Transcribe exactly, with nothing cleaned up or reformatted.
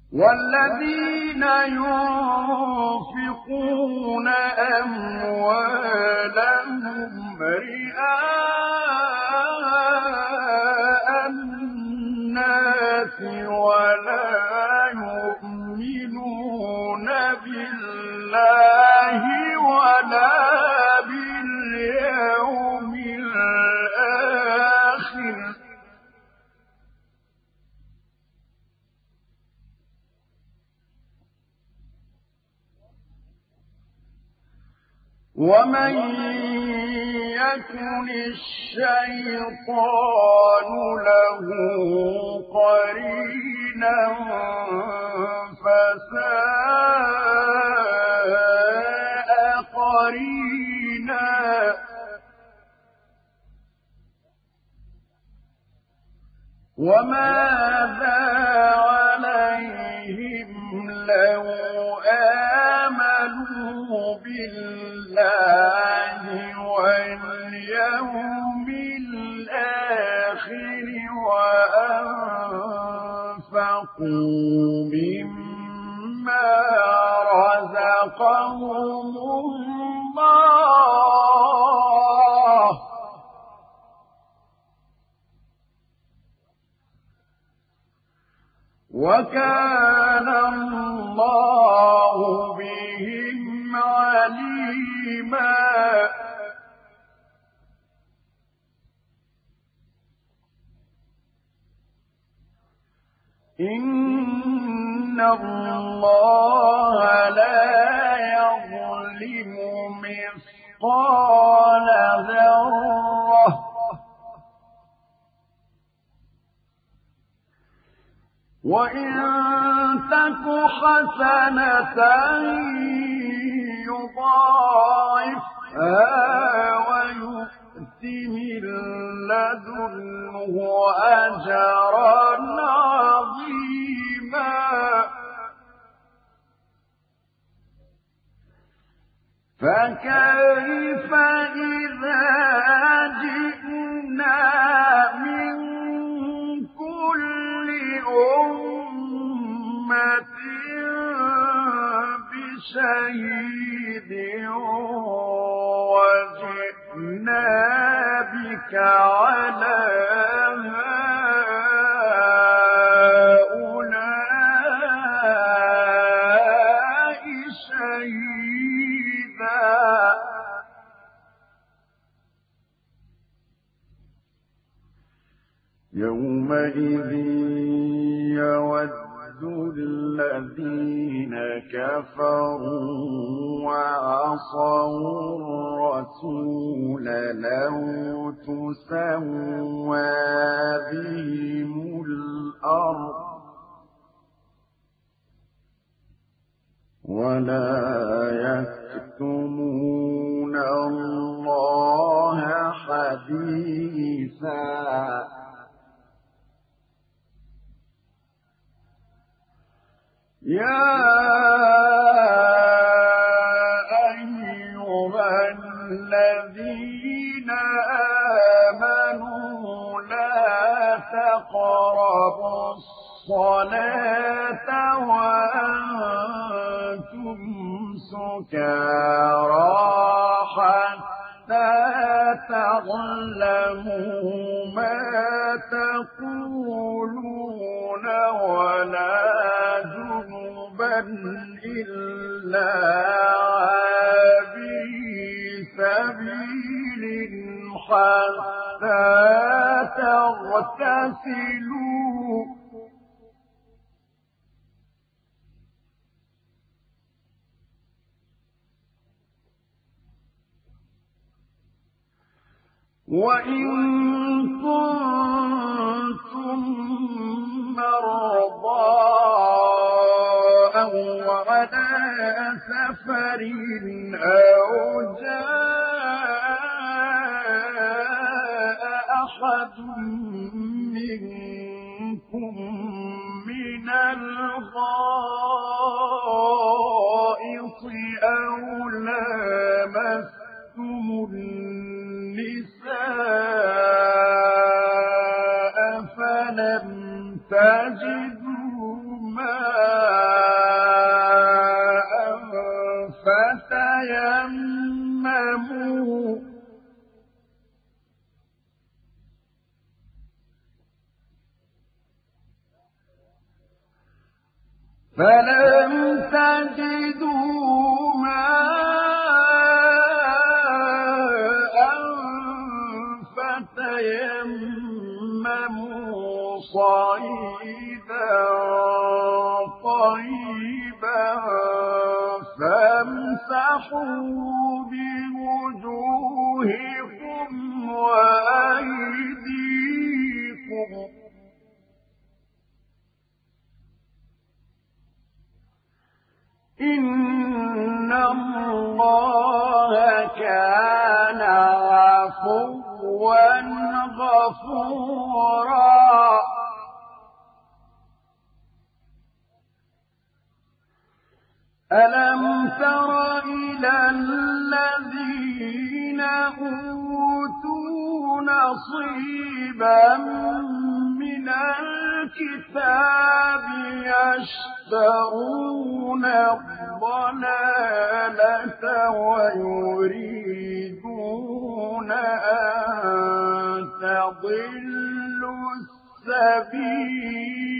والذين ينفقون أموالهم رئاء الناس ولا يؤمنون بالله ولا باليوم الآخر ومن يكن الشيطان له قرينا فساء قرينا وماذا عليهم لو آمنوا بالله واليوم الآخر وأنفقوا مما رزقهم الله وكان الله بهم عليما إن الله لا يظلم مثقال ذرة وإن تك حسنة يضاعفها ويؤت من لدنه أجرا عظيما فكيف إذا جئنا من كل أمة بشهيد وجئنا بك على هؤلاء شهيدا يومئذ يود الذين كفروا وعصوا الرسول لو تسوى بهم الأرض ولا يكتمون الله حديثا يا أيها الذين آمنوا لا تقربوا الصلاة وأنتم سكارى حتى تعلموا ما تقولون ولا إلا عابري سبيل حتى تغتسلوا وإن كنتم مرضى أو على سفر أو جاء أحد منكم من الغائط أو لامستم النساء فلم تجدوا ماء فلم تجدوا ماء فتيمموا صعيدا طيبا فامسحوا بوجوهكم وأيديكم إن الله كان عفوا غفورا ألم تر إلى الذين أوتوا نصيبا من الكتاب يشترون الضلالة ويريدون أن تضلوا السبيل